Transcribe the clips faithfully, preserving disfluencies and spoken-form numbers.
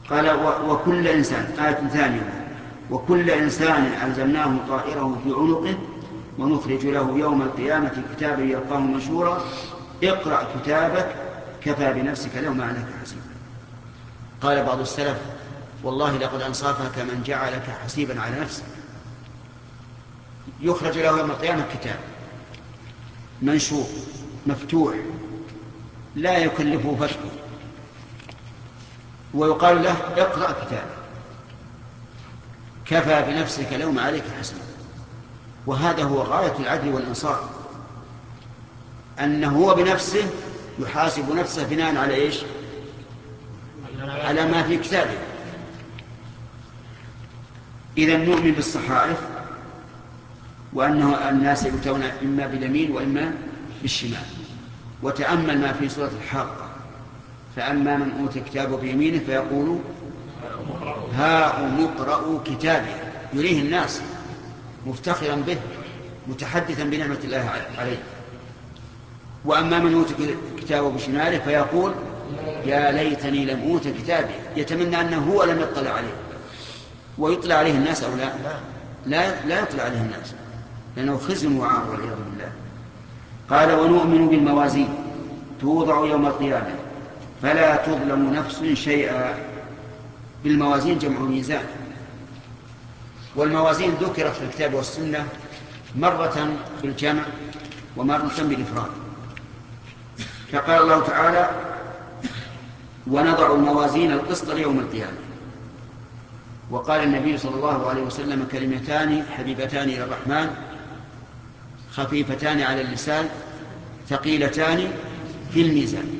قال وكل إنسان، آية ثانية، وكل إنسان ألزمناه طائره في عنقه ونخرج له يوم القيامة كتابا يلقاه منشورا اقرأ كتابك كفى بنفسك اليوم عليك حسيبا. قال بعض السلف والله لقد أنصافك من جعلك حسيبا على نفسك. يخرج له يوم القيامة كتاب منشور مفتوح لا يكلفه فتحه، ويقال له اقرأ كتابك كفى بنفسك اليوم عليك حسيبا. وهذا هو غاية العدل والإنصاف، أنه هو بنفسه يحاسب نفسه بناء على إيش؟ على ما في كتابه. إذن نؤمن بالصحائف وأنه الناس يؤتون إما باليمين وإما بالشمال. وتأمل ما في سورة الحاقة، فأما من أوتي كتابه بيمينه فيقول هاؤم اقرءوا كتابه، يريه الناس مفتخرا به متحدثا بنعمة الله عليه. وأما من أوتي كتابه بشماله فيقول يا ليتني لم أوت كتابي، يتمنى أنه هو لم يطلع عليه. ويطلع عليه الناس أو لا؟ لا, لا يطلع عليه الناس، لأنه خزي وعار والعياذ بالله. قال ونؤمن بالموازين توضع يوم القيامة فلا تظلم نفس شيئا. بالموازين جمع ميزان، والموازين ذكرت في الكتاب والسنة مرة بالجمع ومرة بالإفراد. فقال الله تعالى ونضع الموازين القسط ليوم القيامة. وقال النبي صلى الله عليه وسلم كلمتان حبيبتان إلى الرحمن خفيفتان على اللسان ثقيلتان في الميزان.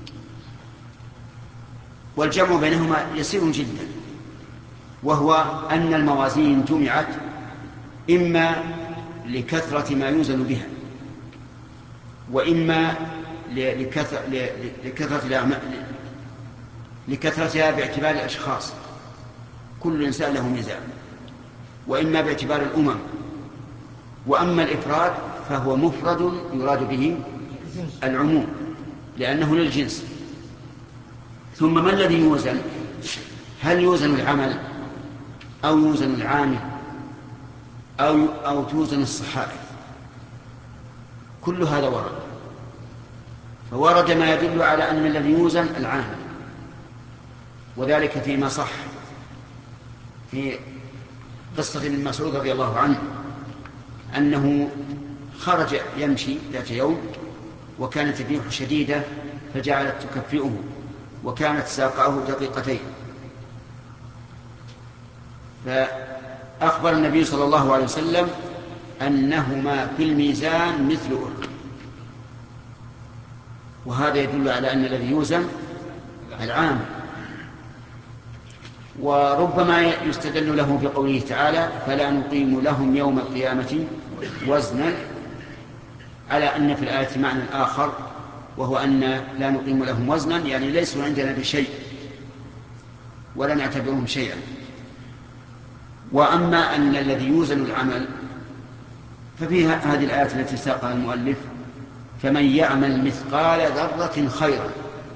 والجمع بينهما يسير جدا، وهو أن الموازين جمعت إما لكثرة ما يوزن بها، وإما لكثرة لكثرتها باعتبار الأشخاص، كل إنسان له ميزان، وإما باعتبار الأمم. وأما الإفراد فهو مفرد يراد به العموم لأنه للجنس. ثم ما الذي يوزن؟ هل يوزن العمل أو يوزن العامل أو, أو توزن الصحائف؟ كل هذا ورد. فورد ما يدل على أن الذي يوزن العامل، وذلك فيما صح في قصة ابن مسعود رضي الله عنه أنه خرج يمشي ذات يوم وكانت الريح شديدة فجعلت تكفئه وكانت ساقاه دقيقتين، فأخبر النبي صلى الله عليه وسلم أنهما في الميزان مثل أحد. وهذا يدل على أن الذي يوزن العام. وربما يستدل له بقوله تعالى فلا نقيم لهم يوم القيامة وزنا، على أن في الآية معنى آخر، وهو أن لا نقيم لهم وزنا يعني ليسوا عندنا بشيء ولا نعتبرهم شيئا. وأما أن الذي يوزن العمل ففيها هذه الآية التي ساقها المؤلف فمن يعمل مثقال ذرة خيرا.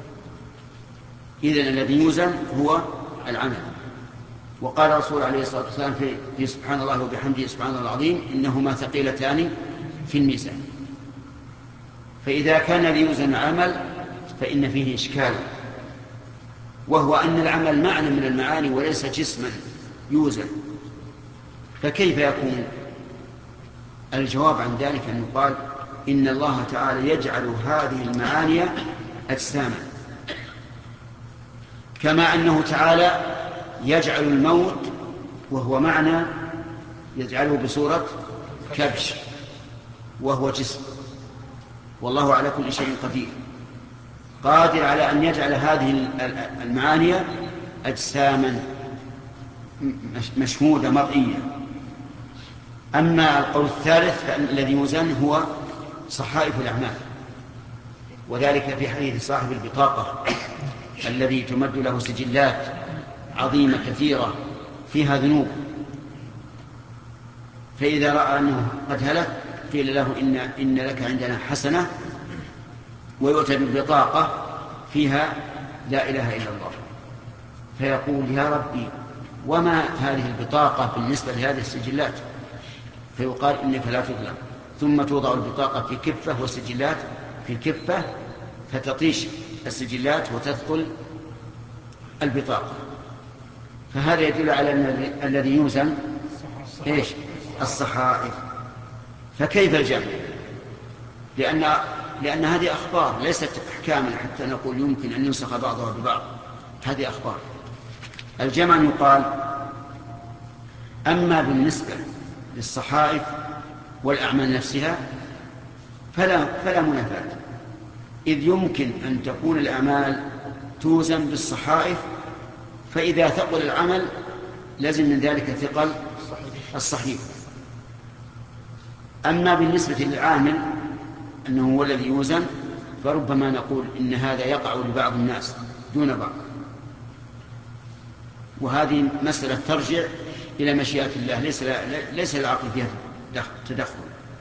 إذن الذي يوزن هو العمل. وقال الرسول عليه الصلاة والسلام في, في سبحان الله وبحمده سبحان الله العظيم إنهما ثقيلتان في الميزان. فإذا كان ليوزن عمل فإن فيه إشكال، وهو أن العمل معنى من المعاني وليس جسما يوزن. فكيف يكون؟ الجواب عن ذلك أن يقال إن الله تعالى يجعل هذه المعاني أجساما، كما أنه تعالى يجعل الموت وهو معنى يجعله بصورة كبش وهو جسم. والله على كل شيء قدير، قادر على أن يجعل هذه المعاني أجساما مشهودة مرئية. أما القول الثالث فالذي يوزن هو صحائف الأعمال، وذلك في حديث صاحب البطاقة الذي تمد له سجلات عظيمة كثيرة فيها ذنوب، فإذا رأى أنه قد هلك قيل له إن, إن لك عندنا حسنة، ويؤتى بالبطاقة فيها لا إله إلا الله، فيقول يا ربي وما هذه البطاقة بالنسبة لهذه السجلات؟ فيقال إنك لا تظلم. ثم توضع البطاقة في كفة والسجلات في كفة، فتطيش السجلات وتثقل البطاقة. فهذا يدل على أن الذي يوزن إيش؟ الصحائف. فكيف الجمع؟ لأن لأن هذه أخبار ليست أحكاما حتى نقول يمكن أن ينسخ بعضها ببعض، هذه أخبار. الجمع يقال أما بالنسبة للصحائف والأعمال نفسها فلا, فلا منافاة، إذ يمكن أن تكون الأعمال توزن بالصحائف، فإذا ثقل العمل لازم من ذلك ثقل الصحيفة. أما بالنسبة للعامل أنه هو الذي يوزن، فربما نقول إن هذا يقع لبعض الناس دون بعض، وهذه مسألة ترجع إلى مشيئة الله، ليس ليس العقل فيها تدخل.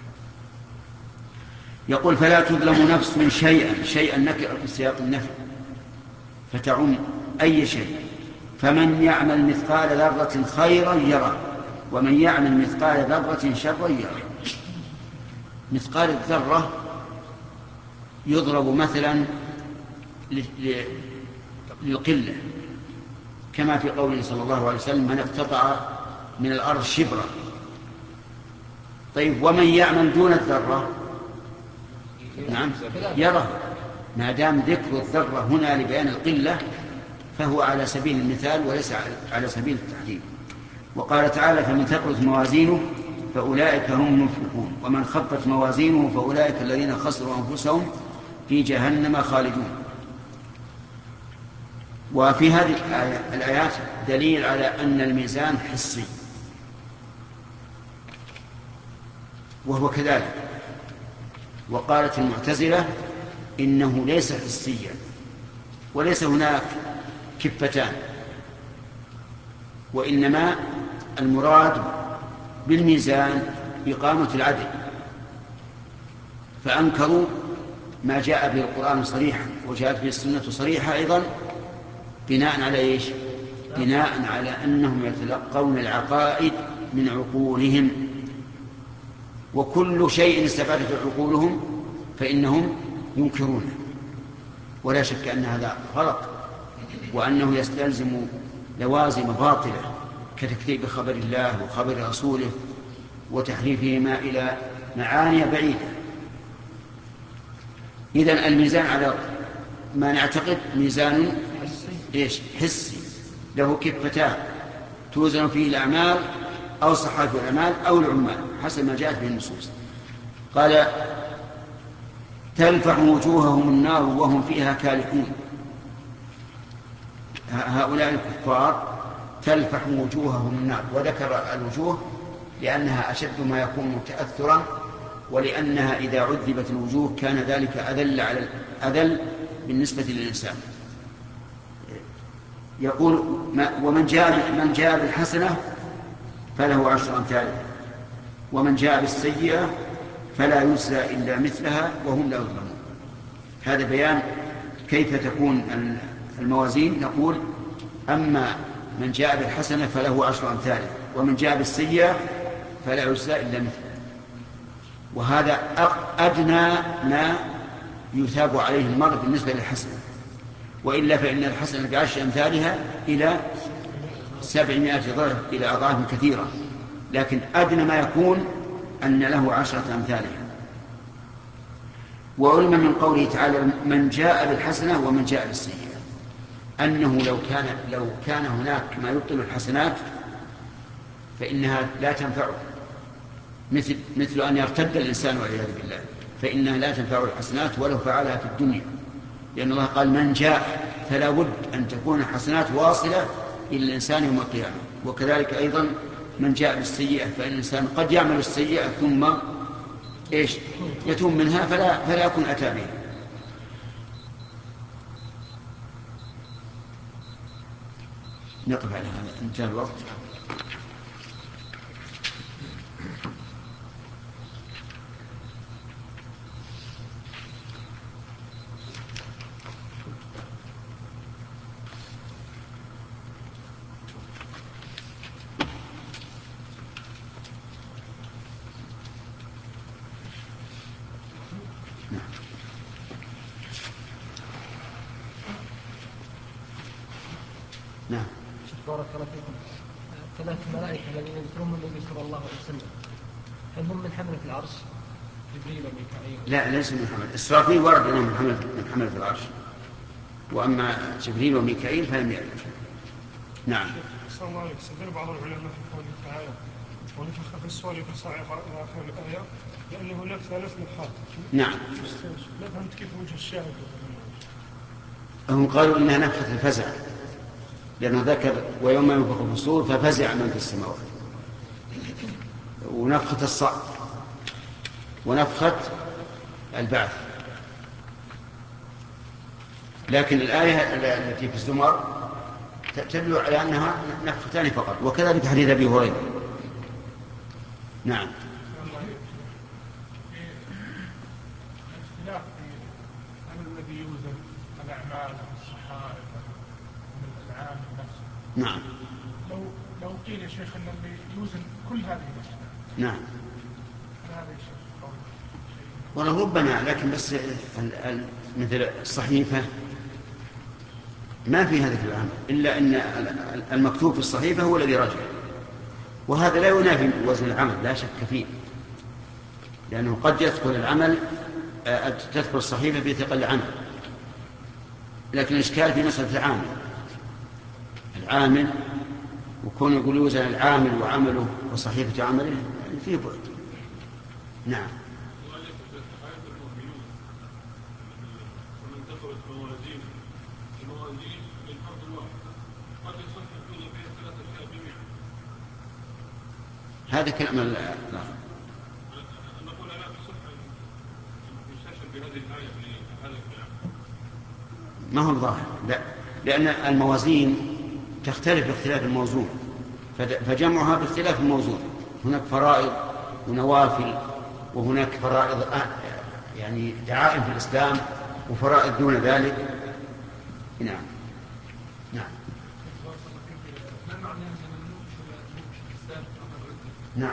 يقول فلا تظلم نفس شيئا، شيئا نكر في سياق النفي فتعم أي شيء. فمن يعمل مثقال ذرة خيرا يره، ومن يعمل مثقال ذرة شرا يره. مثقال الذرة يضرب مثلا للقلة، كما في قوله صلى الله عليه وسلم من اقتطع من الأرض شبرا. طيب ومن يعمل دون الذرة نعم يره، ما دام ذكر الذرة هنا لبيان القلة فهو على سبيل المثال وليس على سبيل التحديد. وقال تعالى فمن ثقلت موازينه فأولئك هم المفلحون ومن خفت موازينه فأولئك الذين خسروا أنفسهم في جهنم خالدون. وفي هذه الآيات دليل على أن الميزان حسي، وهو كذلك. وقالت المعتزلة إنه ليس حسيا وليس هناك كفتان، وإنما المراد بالميزان إقامة العدل، فأنكروا ما جاء به القرآن صريحا وجاءت به السنة صريحة أيضا، بناء على إيش؟ بناء على أنهم يتلقون العقائد من عقولهم، وكل شيء استفادته عقولهم فإنهم ينكرونه، ولا شك أن هذا غلط، وأنه يستلزم لوازم باطلة كتكذيب خبر الله وخبر رسوله وتحريفهما إلى معاني بعيدة. إذن الميزان على ما نعتقد ميزان إيش؟ حسي، له كفتان توزن فيه الأعمال أو صحائف الأعمال أو العمال حسب ما جاءت به النصوص. قال تلفح وجوههم النار وهم فيها كالحون. هؤلاء الكفار تلفح وجوههم النار، وذكر الوجوه لأنها أشد ما يكون تأثرا، ولأنها إذا عذبت الوجوه كان ذلك أذل على أذل بالنسبة للإنسان. يقول ومن جاء من جاء بالحسنة فله عشر أمثالها ومن جاء بالسيئة فلا يجزى إلا مثلها وهم لا يظلمون. هذا بيان كيف تكون الموازين. نقول أما من جاء بالحسنة فله عشر أمثالها ومن جاء بالسيئة فلا يجزى إلا مثلها، وهذا أدنى ما يثاب عليه المرء بالنسبة للحسنة، وإلا فإن الحسنة بعشر أمثالها إلى سبعمائة ضعف إلى أضعاف كثيرة، لكن أدنى ما يكون أن له عشرة أمثالها. وعلم من قوله تعالى من جاء بالحسنة ومن جاء بالسيئة أنه لو كان لو كان هناك ما يبطل الحسنات فإنها لا تنفعه، مثل مثل أن يرتد الإنسان والعياذ بالله، فإنها لا تنفع الحسنات ولو فعلها في الدنيا، لأن الله قال من جاء، فلا بد أن تكون الحسنات واصلة إلى الإنسان يوم القيامة. وكذلك أيضا من جاء بالسيئة، فإن الإنسان قد يعمل السيئة ثم إيش يتوب منها فلا, فلا يكون أتى به. نقف على هذا، انتهى الوقت. نعم. بارك الله فيكم. ثلاث ملائكة الذين يذكرون من النبي صلى الله عليه وسلم، هل هم من حملة العرش؟ جبريل وميكائيل؟ لا، ليس من حملة. إسرافيل ورد أنه من حملة من حملة العرش، وأما جبريل وميكائيل فلم يرد. نعم. صلى الله عليه وسلم. بعض العلماء في قوله تعالى ونفخ في الصور فصعق إلى آخر الآية لأنه هناك ثلاث نفخات. نعم. لا فهمت كيف وجه الشاهد. هم قالوا إنها نفخة الفزع، لأنه ذكر ويوم ينفخ في الصور ففزع من في السماوات، ونفخة الصعق، ونفخة البعث. لكن الآية التي في الزمر تدل على أنها نفختان فقط، وكذلك حديث أبي هريرة. نعم. اختلاف هل الذي يوزن الأعمال والصحائف والألعاب نفسه؟ نعم. لو لو قيل يا شيخ أن اللي يوزن كل هذه الأشياء. نعم. هذا يا شيخ قول والله ربما، لكن بس مثل الصحيفة ما في هذا العمل، إلا أن المكتوب في الصحيفة هو الذي رجع، وهذا لا ينافي وزن العمل لا شك فيه، لأنه قد يدخل العمل تدخل الصحيفة في ثقل العمل، لكن الإشكال في مسألة العامل. العامل وكون يقول يوزن العامل وعمله وصحيفة عمله فيه بعد. نعم. هذا كلام الآخر. ما هو ظاهر، لا، لأن الموازين تختلف باختلاف الموزون، فجمعها باختلاف الموزون. هناك فرائض ونوافل، وهناك فرائض يعني دعائم في الإسلام، وفرائض دون ذلك. نعم. نعم. نعم.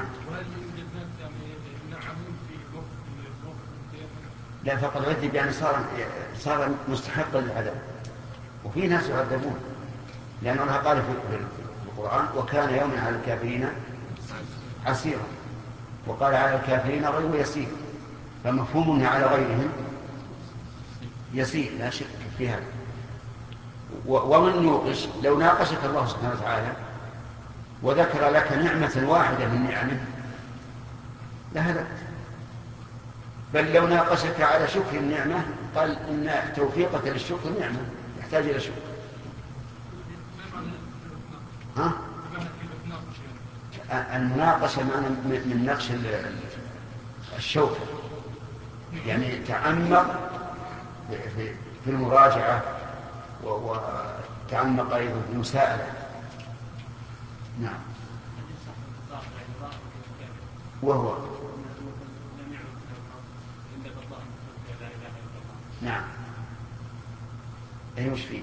لا، فقد عذب يعني صار صار مستحقا للعذاب، وفي ناس يعذبون، لأن الله قال في القرآن وكان يوما على الكافرين عسيرا، وقال على الكافرين غير يسير، فمفهومه على غيرهم يسير لا شك في هذا. ومن نوقش لو ناقشك الله سبحانه وتعالى وذكر لك نعمة واحدة من نعمه لهلكت، بل لو ناقشك على شكر النعمة قال إن توفيقك للشكر نعمة يحتاج إلى شكر. ها؟ المناقشة معنى من نقش الشوكة، يعني تعمق في المراجعة وتعمق أيضا في المساءلة. نعم. وهو نعم. أي وش فيه؟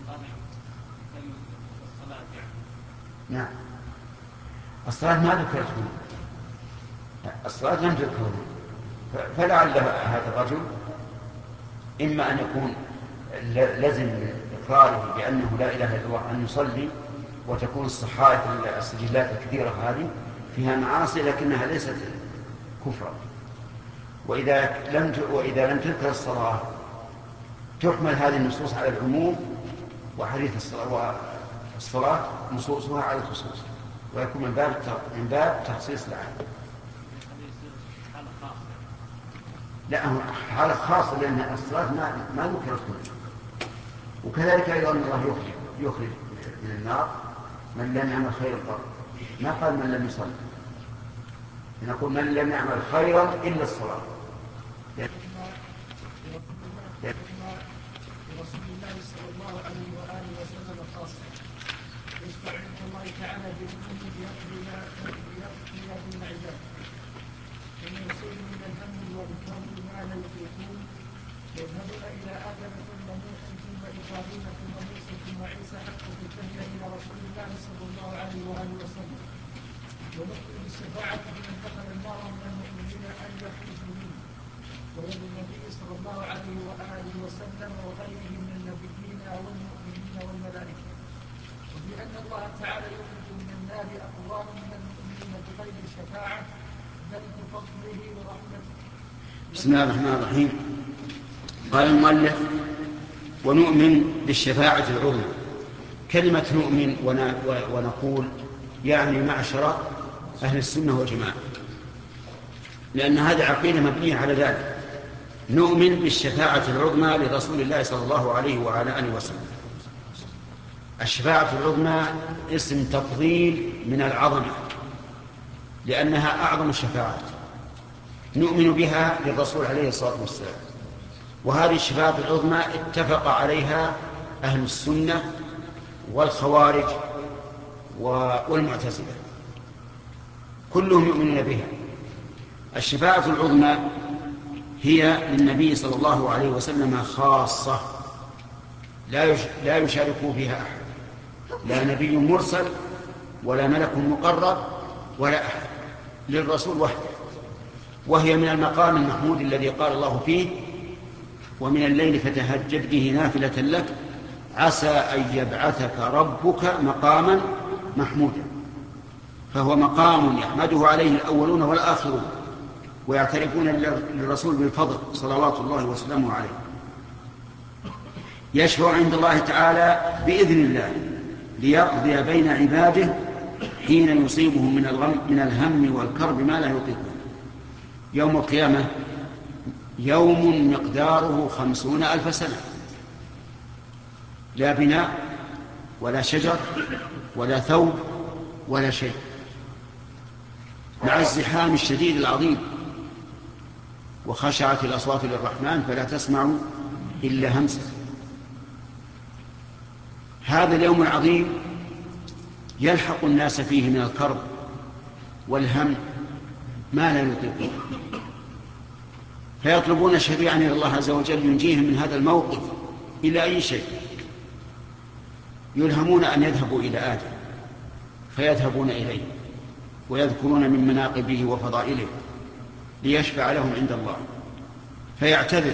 نعم. الصلاة ما ذكرت هنا، الصلاة لم تذكر هنا، فلعل هذا الرجل إما أن يكون لزم من إقراره بأنه لا إله إلا الله أن يصلي، وتكون الصحائف السجلات الكثيرة هذه فيها معاصي لكنها ليست كفرا. وإذا لم وإذا لم تذكر الصلاة تحمل هذه النصوص على العموم، وحديث الصلاة والصلاة نصوصها على الخصوص، ويكون من باب من باب تخصيص العام. لا، هو حالة خاصة لأن الصلاة ما ما ذكرت كلها. وكذلك أيضا الله يخرج يخرج من النار من لم يعمل خيرا قط، ما قال من لم يصلي، نقول من لم يعمل خيرا إلا الصلاة. رسول الله صلى الله عليه وآله وسلم خاصة يستعين الله تعالى بالأمم ليقضي بين عباده، ثم يصير من الهم والكرب ما لا يطيقون، يذهبون إلى آدم ثم نوح ثم إبراهيم ثم موسى ثم عيسى حتى تنتهي إلى رسول الله صلى الله عليه وآله وسلم، ونؤمن بالشفاعة بمن دخل النار من المؤمنين أن يخرجوا منه، ويد النبي صلى الله عليه وآله وسلم وغيره من النبيين والمؤمنين والملائكة. وفي الشفاعة ذلك فضله ورحمته. بسم الله الرحمن الرحيم. قال المؤلف: ونؤمن بالشفاعة العظمى. كلمة نؤمن ونقول يعني معشر أهل السنة والجماعة، لأن هذه عقيدة مبنية على ذلك. نؤمن بالشفاعة العظمى لرسول الله صلى الله عليه وعلى آله وسلم. الشفاعة العظمى اسم تفضيل من العظمة، لأنها أعظم الشفاعات، نؤمن بها للرسول عليه الصلاة والسلام. وهذه الشفاعة العظمى اتفق عليها أهل السنة والخوارج والمعتزلة، كلهم يؤمنون بها. الشفاعة العظمى هي للنبي صلى الله عليه وسلم خاصة، لا يشارك فيها أحد، لا نبي مرسل ولا ملك مقرب ولا أحد، للرسول وحده. وهي من المقام المحمود الذي قال الله فيه: ومن الليل فتهجد به نافلة لك عسى أن يبعثك ربك مقاما محمودا. فهو مقام يحمده عليه الأولون والآخرون، ويعترفون للرسول بالفضل صلوات الله وسلامه عليه. يشفع عند الله تعالى بإذن الله ليقضي بين عباده حين يصيبهم من الغم من الهم والكرب ما لا يطيقون. يوم القيامة يوم مقداره خمسون ألف سنة، لا بناء ولا شجر ولا ثوب ولا شيء، مع الزحام الشديد العظيم. وخشعت الأصوات للرحمن فلا تسمع إلا همسا. هذا اليوم العظيم يلحق الناس فيه من الكرب والهم ما لا يطيقون، فيطلبون شفيعا إلى الله عز وجل ينجيهم من هذا الموقف إلى أي شيء. يلهمون أن يذهبوا إلى آدم فيذهبون إليه ويذكرون من مناقبه وفضائله ليشفع لهم عند الله، فيعتذر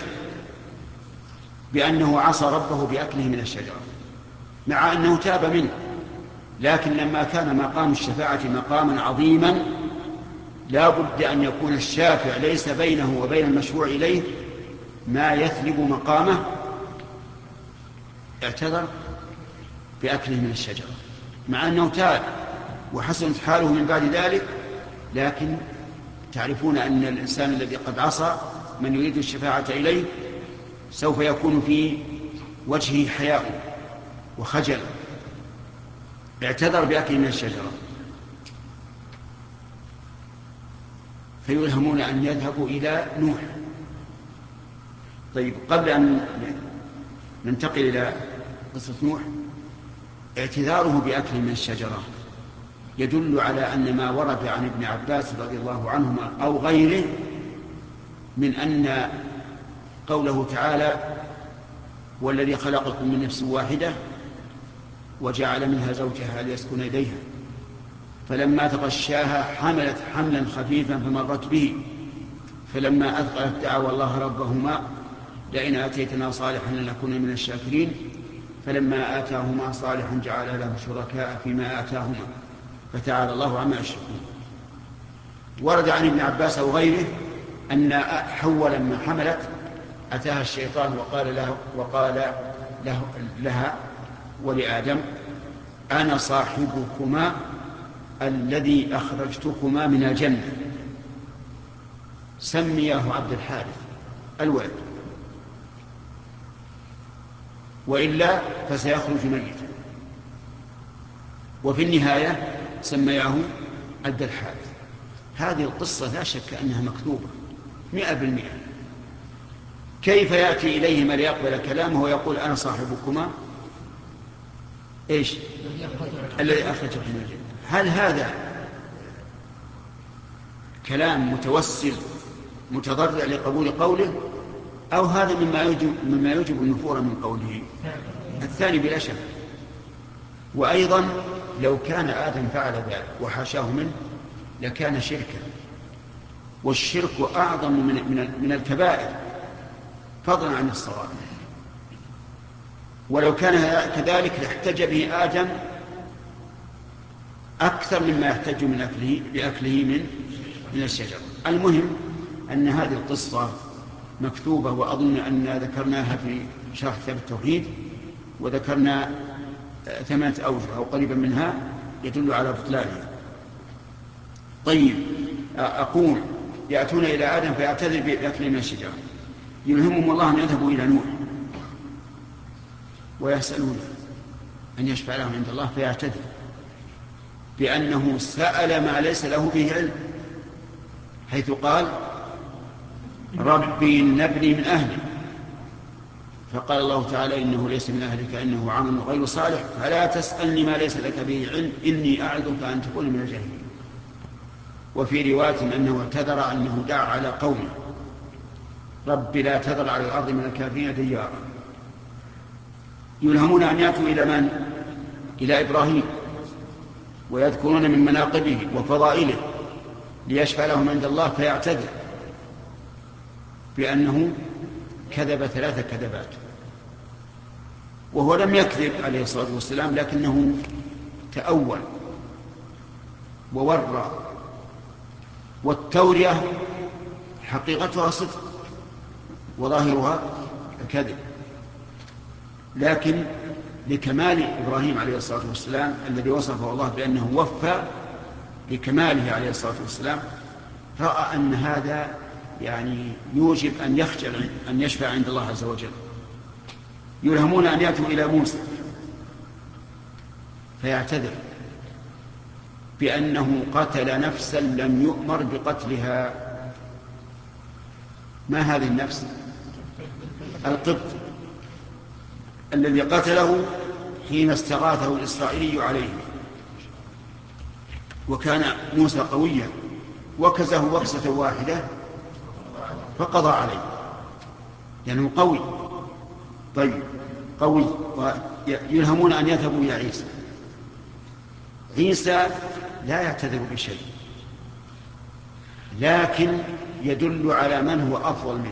بأنه عصى ربه بأكله من الشجرة مع أنه تاب منه. لكن لما كان مقام الشفاعة مقاما عظيما لا بد أن يكون الشافع ليس بينه وبين المشفوع إليه ما يثلب مقامه، اعتذر بأكله من الشجرة مع أنه تاب وحسنت حاله من بعد ذلك. لكن تعرفون أن الإنسان الذي قد عصى من يريد الشفاعة إليه سوف يكون في وجهه حياء وخجل. اعتذر بأكله من الشجرة فيلهمون أن يذهبوا إلى نوح. طيب، قبل أن ننتقل إلى قصة نوح، اعتذاره بأكل من الشجرة يدل على أن ما ورد عن ابن عباس رضي الله عنهما أو غيره من أن قوله تعالى: والذي خلقكم من نفس واحدة وجعل منها زوجها ليسكن إليها فلما تغشاها حملت حملا خفيفا فمرت به فلما أثقلت دعوا الله ربهما لئن آتيتنا صالحا لنكون من الشاكرين فلما آتاهما صالحا جعل له شركاء فيما آتاهما فتعالى الله عما يشركون. ورد عن ابن عباس أو غيره أن حواء لما حملت أتاها الشيطان وقال له وقال له لها ولآدم: أنا صاحبكما الذي أخرجتكما من الجنة، سمياه عبد الحارث الولد، وإلا فسيخرج ميتا. وفي النهاية سمياه عبد الحارث. هذه القصة لا شك أنها مكتوبة مئة بالمئة. كيف يأتي إليهما ليقبل كلامه ويقول: أنا صاحبكما إيش الذي أخرجكم من الجنة؟ هل هذا كلام متوسل متضرع لقبول قوله، أو هذا مما يجب, مما يجب النفور من قوله؟ الثاني بلا شك. وأيضا لو كان آدم فعل ذلك وحاشاه منه لكان شركا، والشرك أعظم من, من, من الكبائر فضلا عن الصغائر. ولو كان كذلك لاحتج به آدم أكثر مما يحتج من أكله بأكله من من الشجرة. المهم أن هذه القصة مكتوبة، وأظن أن ذكرناها في شرح كتاب التوحيد، وذكرنا ثمانية أوجه أو قريبا منها يدل على بطلانها. طيب، أقول يأتون إلى آدم فيعتذر بأكل من الشجرة، يلهمهم الله أن يذهبوا إلى نوح ويسألونه أن يشفع لهم عند الله، فيعتذر بأنه سأل ما ليس له به علم، حيث قال ربي نبني من أهلي، فقال الله تعالى إنه ليس من أهلك إنه عمل غير صالح فلا تسألني ما ليس لك به علم إني أعظك أن تكون من الجاهلين. وفي رواية أنه اعتذر أنه دعا على قومه رب لا تذر على الأرض من الكافرين ديارا. يلهمون أن يأتوا إلى من؟ إلى إبراهيم، ويذكرون من مناقبه وفضائله ليشفع لهم عند الله، فيعتذر بأنه كذب ثلاث كذبات، وهو لم يكذب عليه الصلاة والسلام، لكنه تأول وورى، والتورية حقيقتها صدق وظاهرها الكذب، لكن لكمال إبراهيم عليه الصلاة والسلام الذي وصفه الله بأنه وفى لكماله عليه الصلاة والسلام، رأى أن هذا يعني يوجب أن يخجل أن يشفع عند الله عز وجل. يلهمون أن يأتوا إلى موسى فيعتذر بأنه قتل نفسا لم يؤمر بقتلها. ما هذه النفس؟ القبط الذي قتله حين استغاثه الإسرائيلي عليه، وكان موسى قويا وكزه وكسة واحدة فقضى عليه لأنه قوي. طيب قوي. يلهمون أن يذهبوا إلى عيسى. عيسى لا يعتذر بشيء، لكن يدل على من هو أفضل منه،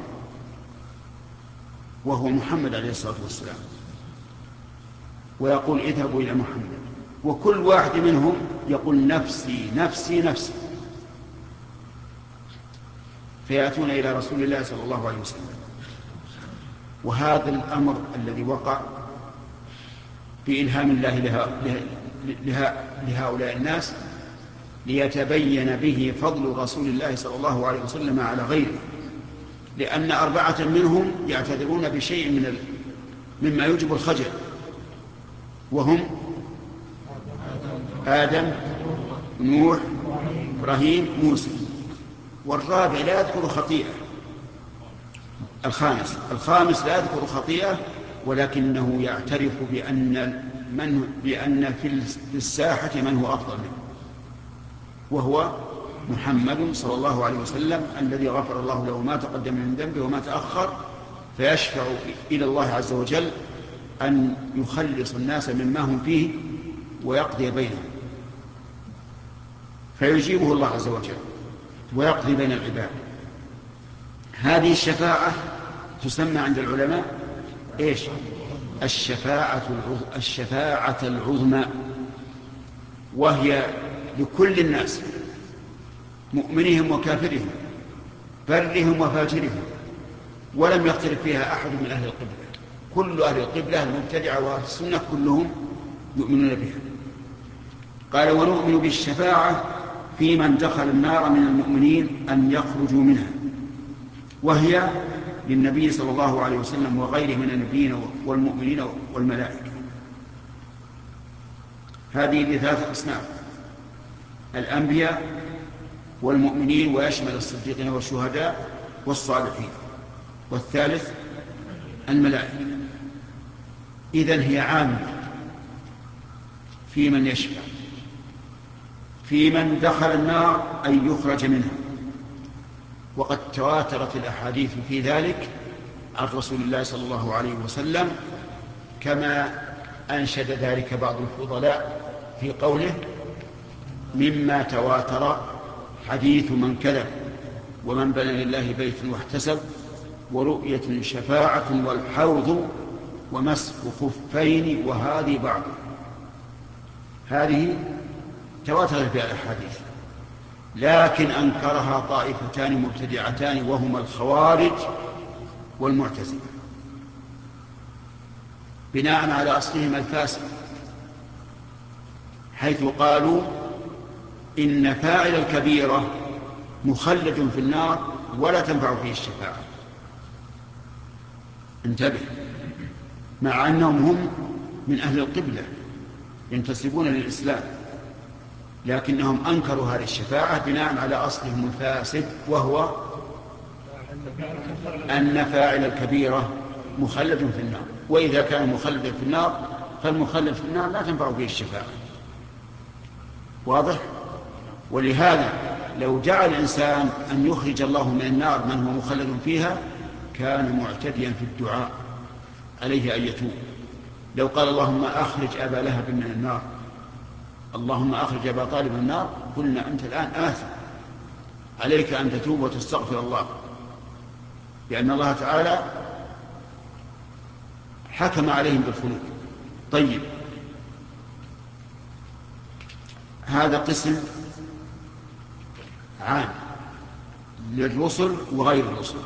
وهو محمد عليه الصلاة والسلام، ويقول اذهبوا إلى محمد، وكل واحد منهم يقول نفسي نفسي نفسي، فيأتون إلى رسول الله صلى الله عليه وسلم. وهذا الأمر الذي وقع بإلهام الله لها لها لهؤلاء الناس ليتبين به فضل رسول الله صلى الله عليه وسلم على غيره، لأن أربعة منهم يعتذرون بشيء من ال... مما يوجب الخجل، وهم آدم، نوح، إبراهيم، موسى، والرابع لا يذكر خطيئة. الخامس الخامس لا يذكر خطيئة، ولكنه يعترف بأن من بأن في الساحة من هو أفضل منه، وهو محمد صلى الله عليه وسلم الذي غفر الله له ما تقدم من ذنبه وما تأخر، فيشفع إلى الله عز وجل أن يخلص الناس مما هم فيه ويقضي بينهم، فيجيبه الله عز وجل ويقضي بين العباد. هذه الشفاعة تسمى عند العلماء إيش؟ الشفاعة الشفاعة العظمى، وهي لكل الناس، مؤمنهم وكافرهم، برهم وفاجرهم، ولم يختلف فيها أحد من أهل القبلة. كل أهل القبلة المبتدعة وأهل السنة كلهم يؤمنون بها. قال ونؤمن بالشفاعة في من دخل النار من المؤمنين أن يخرجوا منها، وهي للنبي صلى الله عليه وسلم وغيره من النبيين والمؤمنين والملائكة. هذه لثلاثة أصناف: الأنبياء والمؤمنين، ويشمل الصديقين والشهداء والصالحين، والثالث الملائكة. إذن هي عامة في من يشفع، في من دخل النار أي يخرج منها، وقد تواترت الأحاديث في ذلك عن رسول الله صلى الله عليه وسلم، كما أنشد ذلك بعض الفضلاء في قوله: مما تواتر حديث من كذب، ومن بنى لله بيتا واحتسب، ورؤية شفاعة والحوض، ومسك خفين، وهذه بعض. هذه تواتر فيها الأحاديث، لكن أنكرها طائفتان مبتدعتان وهما الخوارج والمعتزلة بناء على أصلهما الفاسد، حيث قالوا إن فاعل الكبيرة مخلد في النار ولا تنفع فيه الشفاعة. انتبه، مع أنهم هم من أهل القبلة ينتسبون للإسلام، لكنهم أنكروا هذه الشفاعة بناء على أصلهم الفاسد، وهو أن فاعل الكبيرة مخلد في النار، وإذا كان مخلدا في النار فالمخلد في النار لا تنفع فيه الشفاعة. واضح؟ ولهذا لو جعل الإنسان أن يخرج الله من النار من هو مخلد فيها كان معتديا في الدعاء، عليه أن يتوب. لو قال اللهم أخرج أبا لهب من النار، اللهم أخرج أبا طالب من النار، قلنا أنت الآن آثم، عليك أن تتوب وتستغفر الله، لأن الله تعالى حكم عليهم بالخلود. طيب، هذا قسم عام للرسل وغير الرسل.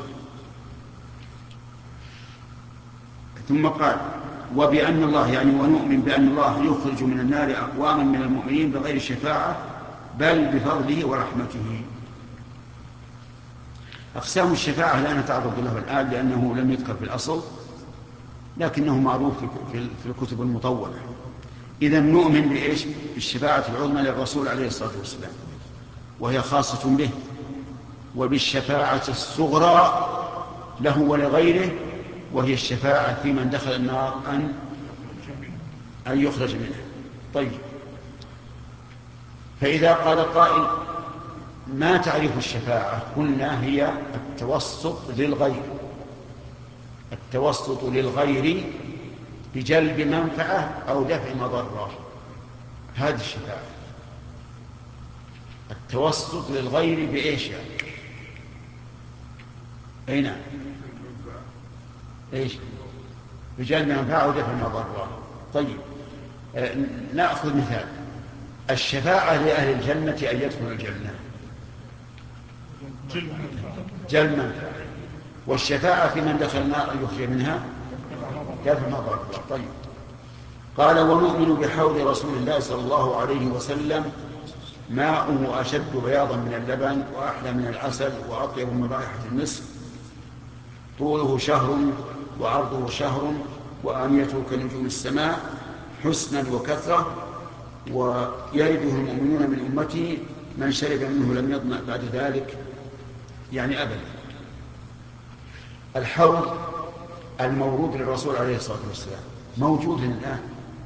ثم قال وبأن الله، يعني ونؤمن بأن الله يخرج من النار أقواما من المؤمنين بغير شفاعة بل بفضله ورحمته. أقسام الشفاعة لا نتعرض له الآن لأنه لم يذكر في الأصل، لكنه معروف في الكتب المطولة. إذا نؤمن بإيش؟ بالشفاعة العظمى للرسول عليه الصلاة والسلام، وهي خاصة به، وبالشفاعة الصغرى له ولغيره، وهي الشفاعة في من دخل النار أن أن يخرج منها. طيب، فإذا قال قائل ما تعريف الشفاعة؟ قلنا هي التوسط للغير، التوسط للغير بجلب منفعة أو دفع مضرة، هذه الشفاعة. التوسط للغير بإيش يعني؟ أي نعم، إيش؟ بجلب منفعة أو دفع مضرة. طيب، آه نأخذ مثال. الشفاعة لأهل الجنة أن يدخلوا الجنة، جلب منفعة، والشفاعة في من دخل النار أن يخرج منها دفع مضرة. طيب، قال ونؤمن بحوض رسول الله صلى الله عليه وسلم ماؤه أشد بياضا من اللبن وأحلى من العسل وأطيب من رائحة المسك، طوله شهر وعرضه شهر وآنيته كنجوم السماء حسنا وكثرة، ويرده المؤمنون من أمته من شرب منه لم يظمأ بعد ذلك، يعني أبدا. الحوض المورود للرسول عليه الصلاة والسلام موجود الآن،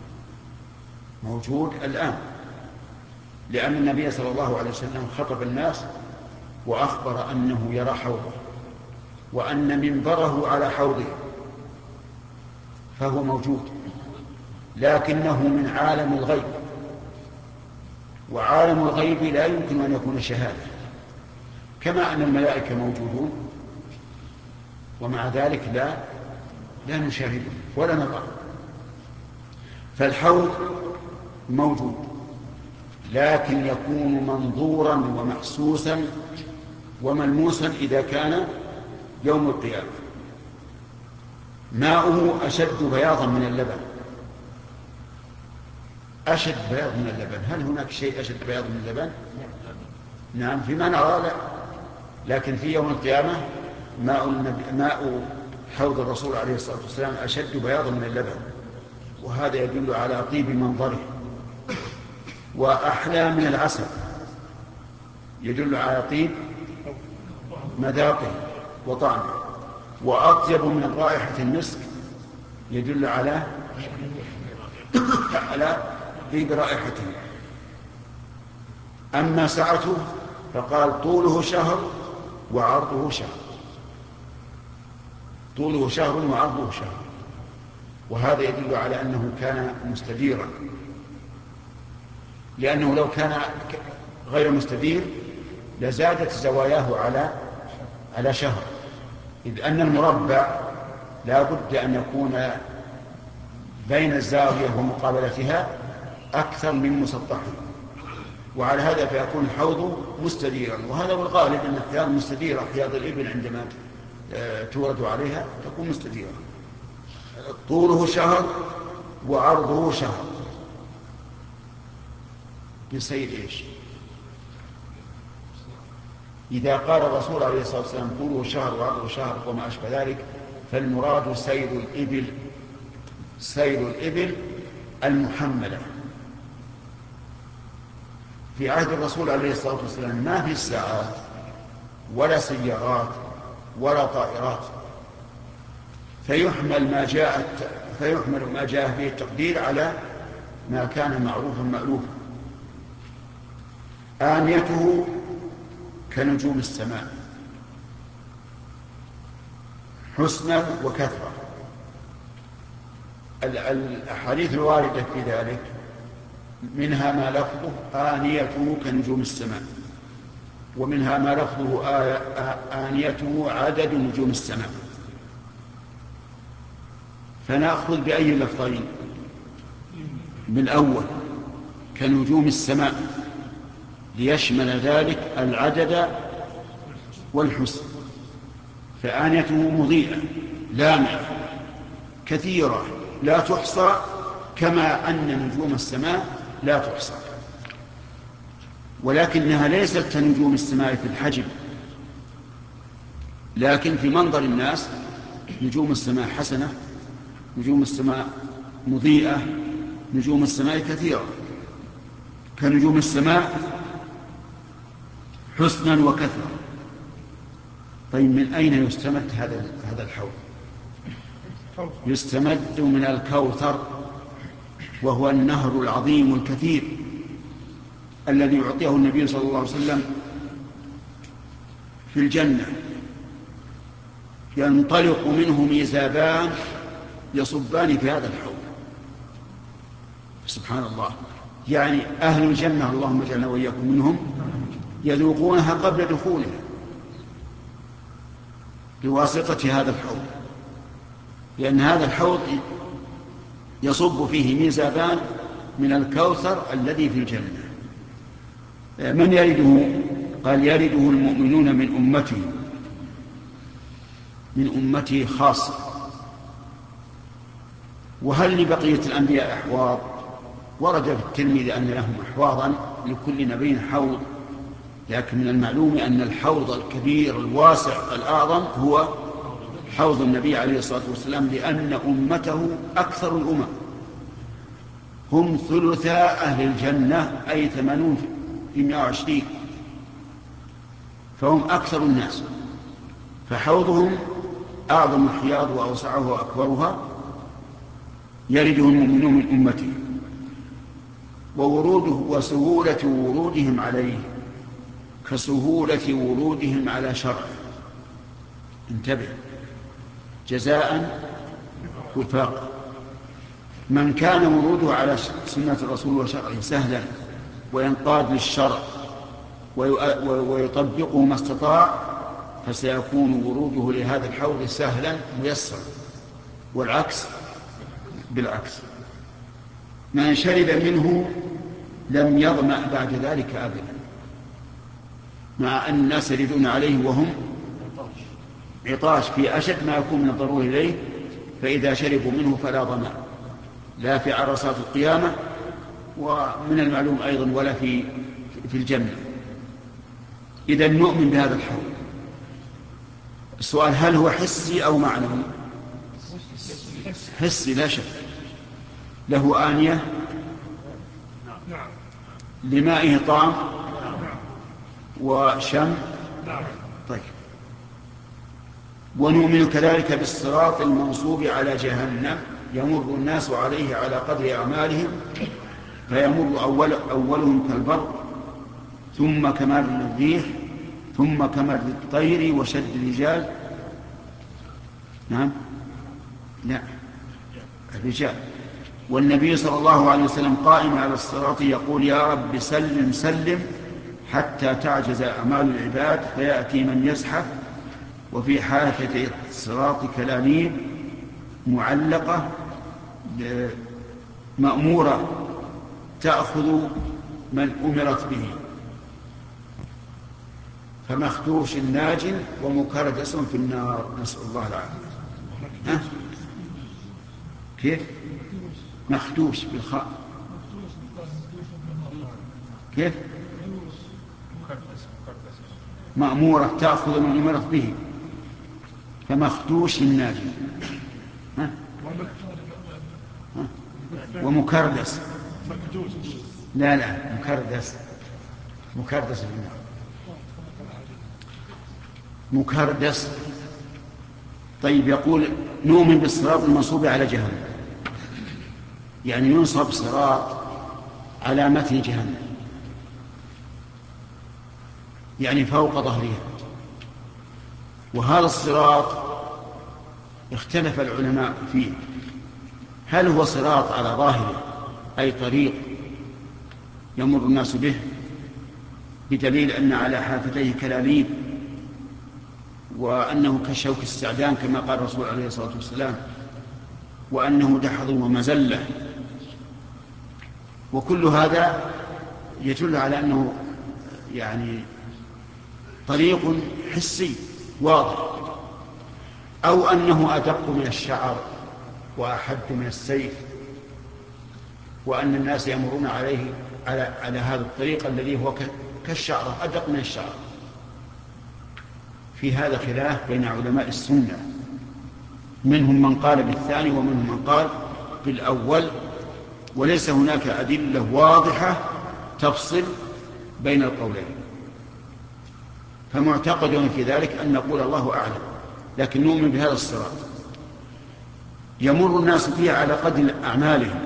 موجود الآن، لأن النبي صلى الله عليه وسلم خطب الناس وأخبر أنه يرى حوضه وأن منبره على حوضه، فهو موجود، لكنه من عالم الغيب، وعالم الغيب لا يمكن أن يكون شهادة، كما أن الملائكة موجودون ومع ذلك لا لا نشاهده ولا نراه. فالحوض موجود، لكن يكون منظورا ومحسوسا وملموسا إذا كان يوم القيامة. ماؤه أشد بياضا من اللبن. أشد بياض من اللبن، هل هناك شيء أشد بياض من اللبن؟ نعم، فيما نرى لا، لكن في يوم القيامة ماء, ماء حوض الرسول عليه الصلاة والسلام أشد بياضا من اللبن، وهذا يدل على طيب منظره. وأحلى من العسل، يدل على طيب مذاقه وطعمه. وأطيب من رائحة المسك، يدل على على طيب رائحته. أما سعته فقال طوله شهر وعرضه شهر، طوله شهر وعرضه شهر، وهذا يدل على أنه كان مستديرا، لأنه لو كان غير مستدير لزادت زواياه على على شهر، إذ أن المربع لا بد أن يكون بين الزاوية ومقابلتها أكثر من مسطحه، وعلى هذا فيكون حوضه مستديرا، وهذا هو الغالب أن الحياض مستديرة. حياض الإبل عندما تورد عليها تكون مستديرة. طوله شهر وعرضه شهر. يصير إيش؟ إذا قال الرسول عليه الصلاة والسلام طوله شهر وعرضه شهر وما أشبه ذلك، فالمراد سير الإبل، سير الإبل المحملة. في عهد الرسول عليه الصلاة والسلام ما في ساعات ولا سيارات ولا طائرات، فيحمل ما جاءت فيحمل ما جاء به التقدير على ما كان معروفا مألوفا. آنيته كنجوم السماء حسنا وكثرة. الأحاديث الواردة في ذلك منها ما لفظه آنيته كنجوم السماء، ومنها ما لفظه آنيته عدد نجوم السماء. فنأخذ بأي اللفظين؟ بالأول كنجوم السماء، ليشمل ذلك العدد والحسن، فآنيته مضيئة لامعة كثيرة لا تحصى، كما أن نجوم السماء لا تحصى، ولكنها ليست كنجوم السماء في الحجم، لكن في منظر الناس نجوم السماء حسنة، نجوم السماء مضيئة، نجوم السماء كثيرة كنجوم السماء حسنا وكثرة. طيب من أين يستمد هذا هذا الحوض؟ يستمد من الكوثر، وهو النهر العظيم الكثير الذي يعطيه النبي صلى الله عليه وسلم في الجنة، ينطلق منه ميزابان يصبان في هذا الحوض. سبحان الله، يعني أهل الجنة اللهم اجعلنا وإياكم منهم يذوقونها قبل دخولها بواسطة هذا الحوض، لأن هذا الحوض يصب فيه ميزابان من الكوثر الذي في الجنة. من يرده؟ قال يرده المؤمنون من أمته، من أمته خاصة. وهل لبقية الأنبياء أحواض؟ ورد في الترمذي أن لهم أحواضا لكل نبي حوض، لكن من المعلوم أن الحوض الكبير الواسع الأعظم هو حوض النبي عليه الصلاة والسلام، لأن أمته أكثر الأمم، هم ثلثا أهل الجنة، أي ثمانون في مئة وعشرين، فهم أكثر الناس، فحوضهم أعظم الحياض وأوسعها وأكبرها، يرده المؤمنون من أمته. ووروده وسهولة ورودهم عليه كسهولة ورودهم على شرعه. انتبه، جزاء وفاقا. من كان وروده على سنة الرسول وشرعه سهلا وينقاد للشرع ويطبقه ما استطاع، فسيكون وروده لهذا الحوض سهلا ميسرا، والعكس بالعكس. من شرب منه لم يظمأ بعد ذلك أبدا، مع أن الناس يردون عليه وهم عطاش في أشد ما يكون من الضروري إليه، فإذا شربوا منه فلا ظمأ، لا في عرصات القيامة، ومن المعلوم أيضا ولا في في الجنة. إذا نؤمن بهذا الحوض. السؤال هل هو حسي أو معنوي؟ حسي لا شك. له آنية لمائه طعم وشم. طيب، ونؤمن كذلك بالصراط المنصوب على جهنم، يمر الناس عليه على قدر أعمالهم، فيمر أول أولهم كالبرق، ثم كمر الريح، ثم كمر الطير وشد الرجال. نعم، لا، الرجال. والنبي صلى الله عليه وسلم قائم على الصراط يقول يا رب سلم سلم حتى تعجز أعمال العباد فيأتي من يزحف، وفي حافة الصراط كلاليب معلقة مأمورة تأخذ من أمرت به، فمخدوش ناج ومكردس في النار، نسأل الله العافية. ها؟ كيف؟ مخدوش بالخاء. كيف؟ مأمورة تأخذ من أمرت به، فمخدوش الناج. ها؟ ها؟ ومكردس. لا لا مكردس، مكردس في النار، مكردس. طيب يقول نؤمن بالصراط المنصوب على جهنم، يعني ينصب صراط على متن جهنم، يعني فوق ظهرها. وهذا الصراط اختلف العلماء فيه، هل هو صراط على ظاهره أي طريق يمر الناس به بدليل أن على حافتيه كلاليب وأنه كشوك السعدان كما قال الرسول عليه الصلاة والسلام، وأنه دحض ومزلة، وكل هذا يدل على أنه يعني طريق حسي واضح، أو أنه أدق من الشعر وأحد من السيف، وأن الناس يمرون عليه على, على هذا الطريق الذي هو كالشعر أدق من الشعر. في هذا خلاف بين علماء السنة، منهم من قال بالثاني ومنهم من قال بالأول، وليس هناك أدلة واضحة تفصل بين القولين، فمعتقد في ذلك أن نقول الله أعلم، لكن نؤمن بهذا الصراط يمر الناس فيه على قدر أعمالهم،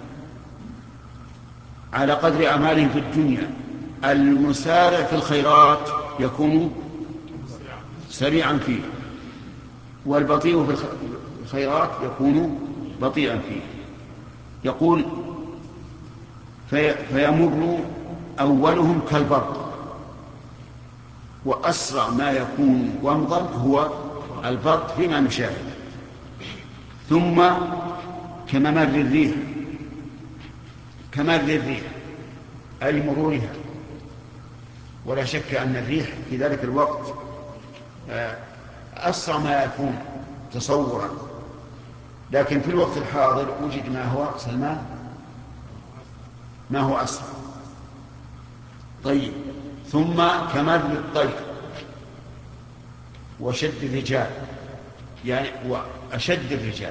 على قدر أعمالهم في الدنيا. المسارع في الخيرات يكون سريعا فيه، والبطيء في الخيرات يكون بطيئا فيه. يقول في فيمر أولهم كالبرق، وأسرع ما يكون ومضا هو البرق فيما نشاهد، ثم كممر الريح، كمر الريح أي مرورها. ولا شك أن الريح في ذلك الوقت أسرع ما يكون تصورا، لكن في الوقت الحاضر وجد ما هو سلمان ما هو أسرع. طيب ثم كمر الطير وشد الرجال، يعني وأشد الرجال.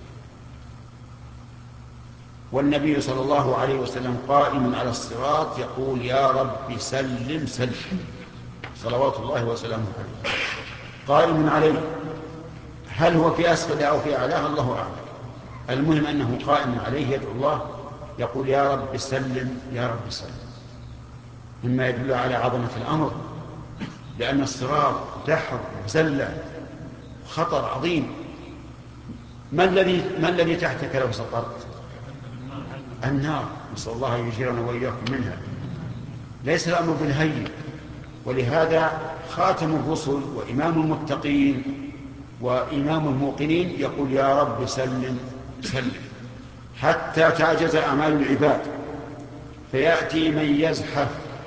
والنبي صلى الله عليه وسلم قائم على الصراط يقول يا رب سلم سلم، صلوات الله وسلامه عليه، قائم عليه. هل هو في أسفل أو في أعلاه الله أعلم، المهم أنه قائم عليه يدعو الله يقول يا رب سلم يا رب سلم، مما يدل على عظمة الأمر، لأن الصراط دحر وزلة خطر عظيم. ما الذي ما الذي تحتك لو سقطت؟ النار، نسأل الله يجيرنا وإياكم منها. ليس الأمر بالهين، ولهذا خاتم الرسل وإمام المتقين وإمام الموقنين يقول يا رب سلم سلم، حتى تعجز أعمال العباد فيأتي من يزحف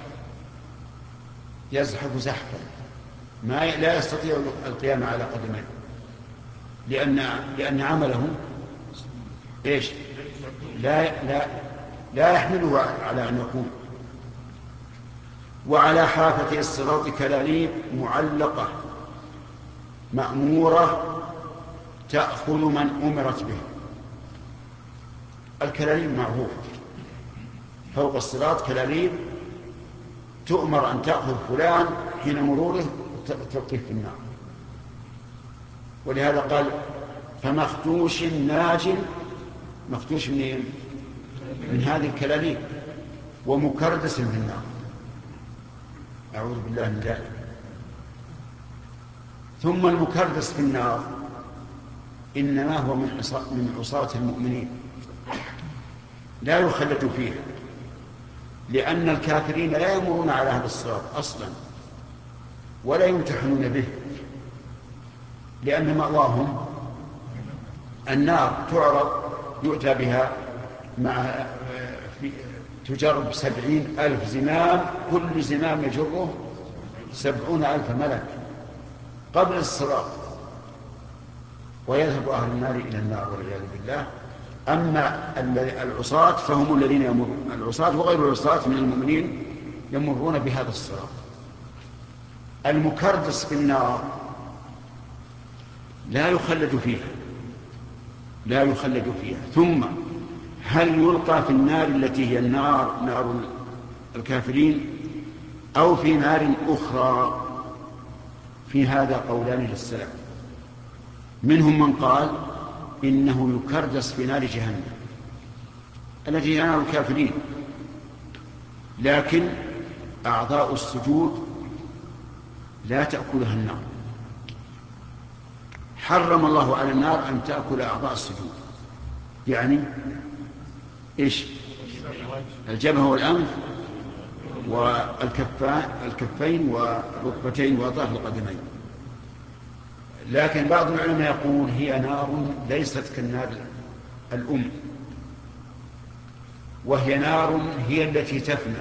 يزحف زحفا ما لا يستطيع القيام على قدميه، لأن لأن عمله إيش؟ لا لا لا يحمله على أن يقوم. وعلى حافة الصراط كلاليب معلقة مأمورة تأخذ من أمرت به. الكلاليب معروف، فوق الصراط كلاليب تؤمر أن تأخذ فلان حين مروره تلقيه في النار. ولهذا قال فمخدوش ناج، مخدوش من من هذه الكلاليب، ومكردس في النار، أعوذ بالله من ذلك. ثم المكردس في النار إنما هو من عصاة المؤمنين، لا يخلد فيها، لأن الكافرين لا يمرون على هذا الصراط أصلا ولا يمتحنون به، لأن مأواهم النار تعرض يؤتى بها مع تجر بسبعين ألف زمام، كل زمام يجره سبعون ألف ملك قبل الصراط، ويذهب أهل النار إلى النار والعياذ بالله. أما العصاة فهم الذين يمرون، العصاة وغير العصاة من المؤمنين يمرون بهذا الصراط. المكردس في النار لا يخلد فيها، لا يخلد فيها. ثم هل يلقى في النار التي هي النار نار الكافرين أو في نار أخرى؟ في هذا قولان للسلف، منهم من قال إنه يكردس في نار جهنم التي هي نار الكافرين، لكن أعضاء السجود لا تأكلها النار. حرم الله على النار أن تأكل أعضاء السجود، يعني إيش؟ الجبهة والأنف والكفين والركبتين وأطراف القدمين. لكن بعض العلماء يقول هي نار ليست كالنار الأم، وهي نار هي التي تفنى،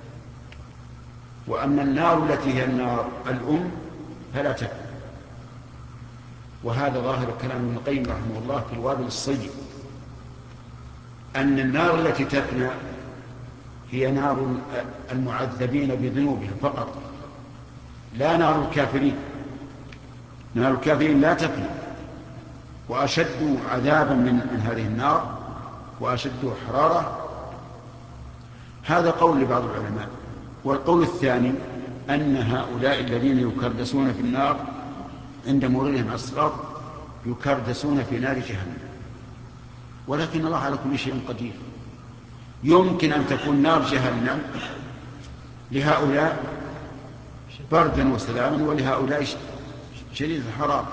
وأما النار التي هي النار الأم فلا تفنى. وهذا ظاهر كلام ابن القيم رحمه الله في الوابل الصيب، أن النار التي تفنى هي نار المعذبين بذنوبهم فقط، لا نار الكافرين. نار الكافرين لا تفنى، وأشد عذابا من, من هذه النار وأشد حرارة. هذا قول لبعض العلماء. والقول الثاني أن هؤلاء الذين يكردسون في النار عند مرورهم على الصراط يكردسون في نار جهنم، ولكن الله على كل شيء قدير. يمكن أن تكون نار جهنم لهؤلاء بردا وسلاما ولهؤلاء شديد الحرارة.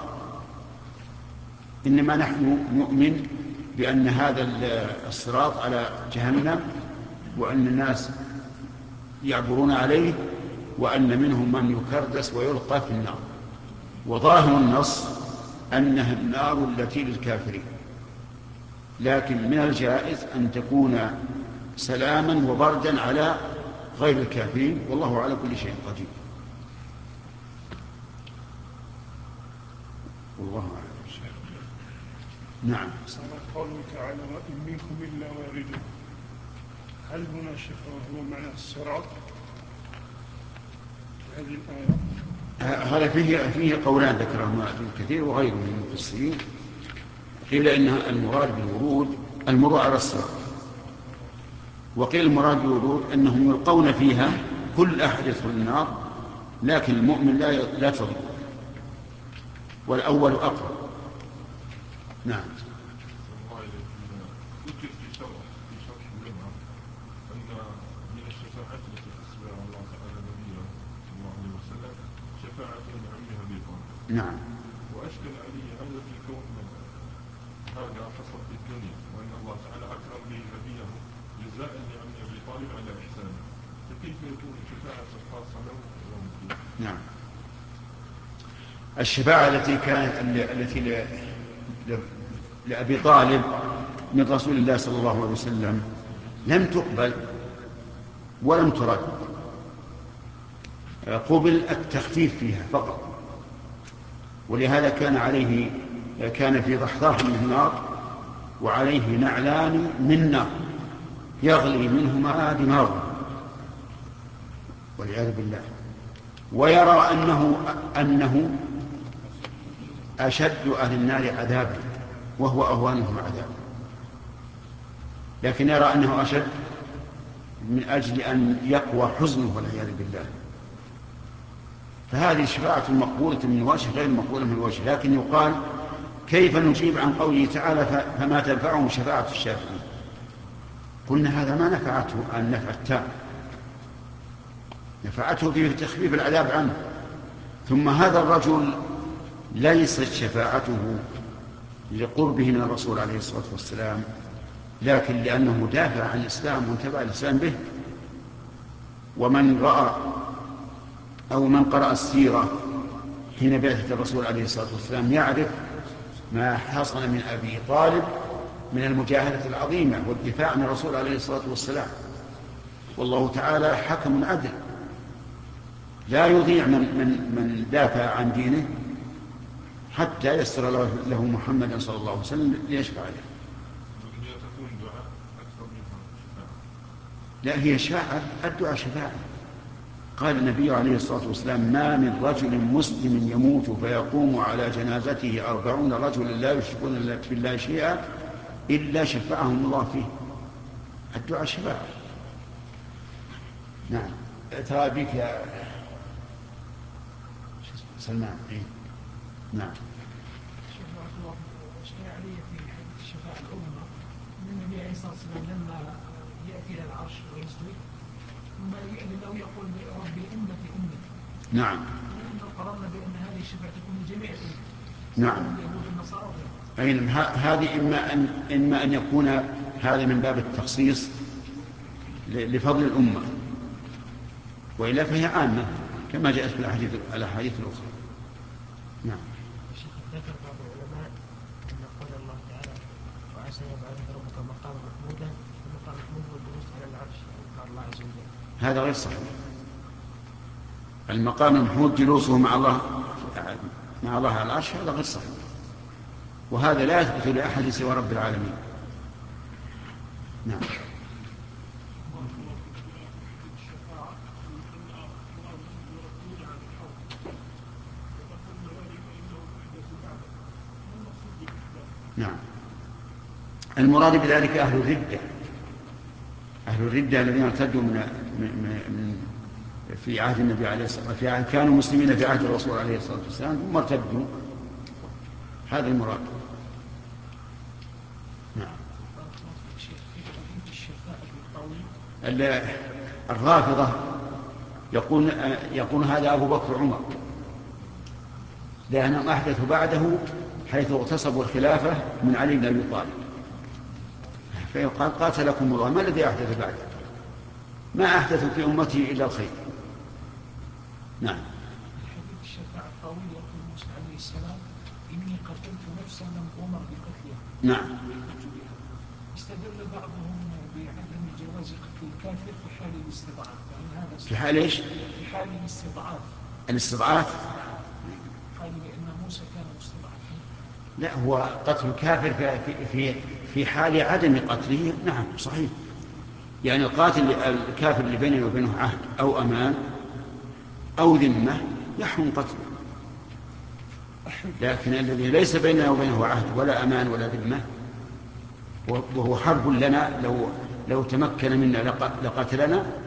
إنما نحن نؤمن بأن هذا الصراط على جهنم، وأن الناس يعبرون عليه، وأن منهم من يكردس ويلقى في النار. وظاهر النص أنها النار التي للكافرين، لكن من الجائز أن تكون سلاما وبردا على غير الكافرين، والله على كل شيء قدير. والله أعلم. نعم. قوله تعالى وإن منكم إلا واردها، هل هنا شفاء هو معنى الصراط في هذه الآية؟ هذا فيه فيه قولان ذكرهما ابن كثير وغيره من المفسرين. قيل إن المراد بالورود المرور على الصراط، وقيل المراد بالورود أنهم يلقون فيها كل أحد يدخل النار، لكن المؤمن لا لا تضر، والأول أقرب. نعم. نعم. وأشكل علي هذا في كون هذا حصل في الدنيا، وأن الله تعالى أكرم به نبيه جزاء لعم أبي طالب على إحسانه، فكيف يكون الشفاعة الخاصة له يوم القيامة؟ نعم. الشفاعة التي كانت التي ل... ل... لأبي طالب من رسول الله صلى الله عليه وسلم لم تقبل ولم ترد، قبل التخفيف فيها فقط. ولهذا كان عليه كان في ضحضاح من النار وعليه نعلان من نار يغلي منهما دماغه والعياذ بالله، ويرى أنه أنه أشد أهل النار عذابا وهو أهوانهم عذابا، لكن يرى أنه أشد من أجل أن يقوى حزنه والعياذ بالله. فهذه شفاعة مقبولة من وجه غير مقبولة من وجه. لكن يقال كيف نجيب عن قوله تعالى فما تنفعهم شفاعة الشافعين؟ قلنا هذا ما نفعته النفع التام، نفعته في تخفيف العذاب عنه. ثم هذا الرجل ليست شفاعته لقربه من الرسول عليه الصلاة والسلام، لكن لأنه دافع عن الإسلام وانتبع الإسلام به. ومن رأى أو من قرأ السيرة حين بعثة الرسول عليه الصلاة والسلام يعرف ما حصل من أبي طالب من المجاهدة العظيمة والدفاع عن الرسول عليه الصلاة والسلام، والله تعالى حكم عدل لا يضيع من, من, من دافع عن دينه حتى يسر له محمد صلى الله عليه وسلم ليشفع له. لا، هي شفاعة، الدعاء شفاعة. قال النبي عليه الصلاة والسلام: ما من رجل مسلم يموت فيقوم على جنازته أربعون رجلا لا يشركون بالله شيئا إلا شفعهم الله فيه. الدعاء شفاعة. نعم. ترى بك يا سلمان. إيه؟ نعم. شفاعة الله إشكالية في حديث الشفاعة الأمة أن النبي عليه الصلاة والسلام لما يأتي إلى العرش ويسجد ثم لو يقول ربي أمتي أمتي. نعم. قررنا بأن هذه الشفاعة تكون لجميع الأمة. نعم. أي نعم. هذه إما أن إما أن يكون هذا من باب التخصيص لفضل الأمة، وإلا فهي عامة كما جاءت في الأحاديث الأحاديث الأخرى. نعم. الشيخ ذكر بعض العلماء أن قول الله تعالى: وعسى يبعث ربك مقام محمودا، ومقام محمود هو الجلوس على العرش قال الله عز وجل. هذا غير صحيح. المقام المحمود جلوسه مع الله مع الله على العرش، هذا غير صحيح، وهذا لا يثبت لأحد سوى رب العالمين. نعم. نعم. المراد بذلك أهل الردة، أهل الردة الذين ارتدوا من, من في عهد النبي عليه الصلاة والسلام، كانوا مسلمين في عهد الرسول عليه الصلاة والسلام ثم ارتدوا، هذا المراد. نعم. الرافضة يقول يقول هذا أبو بكر وعمر، لأنهم أحدثوا بعده حيث اغتصبوا الخلافة من علي بن أبي طالب، فيقال قاتلكم الله، ما الذي أحدث بعده؟ ما أحدثوا في أمته إلا الخير. نعم. الحديث الشفاعة الطويل يقول موسى عليه السلام: إني قتلت نفسا لم أمر بقتلها. نعم. استدل بعضهم بعدم جواز قتل الكافر في حال الاستضعاف. يعني هذا في حال ايش؟ في حال الاستضعاف. الاستضعاف. قالوا بأن موسى كان مستضعفا. لا، هو قتل الكافر في في في حال عدم قتله. نعم صحيح. يعني القاتل الكافر اللي بينه وبينه عهد أو أمان أو ذمة يحرم قتله، لكن الذي ليس بينه وبينه عهد ولا أمان ولا ذمة وهو حرب لنا، لو لو تمكن منا لقتلنا،